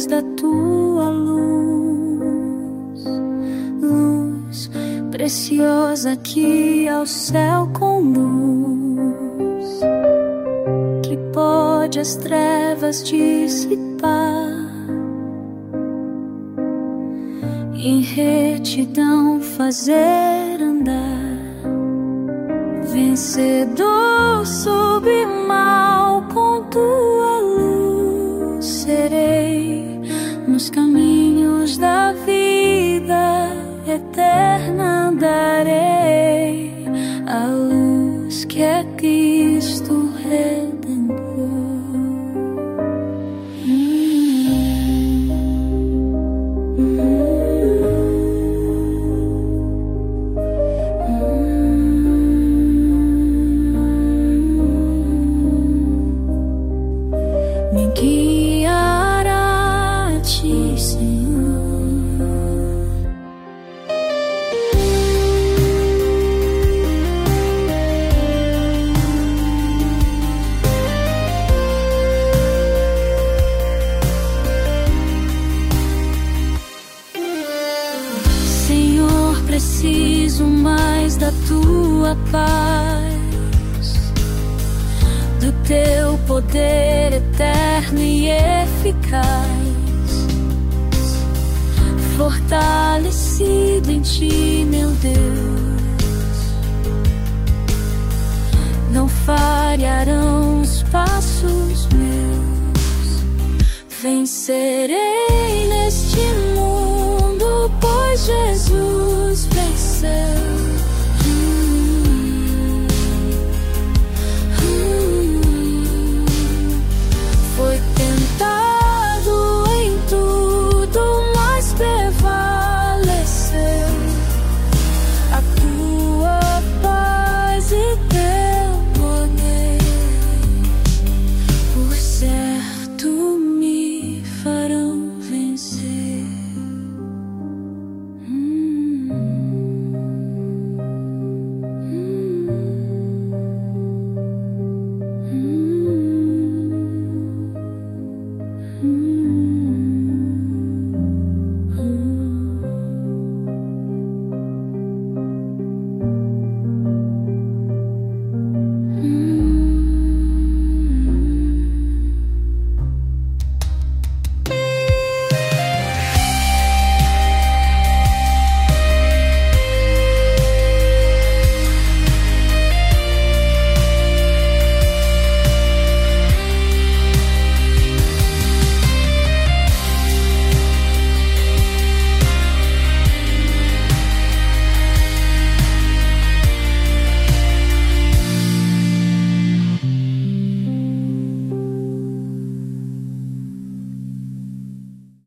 da tua luz, luz preciosa que ao céu conduz, que pode as trevas dissipar, em retidão fazer andar. Vencedor sobre o mal, com tua luz serei nos caminhos da vida eterna. Darei a luz que é Cristo Redentor. Me guiará a ti, Senhor. Senhor, preciso mais da tua paz, do teu poder eterno e eficaz, fortalecido em ti, meu Deus. Não falharão os passos meus, vencerei neste mundo, pois Jesus venceu.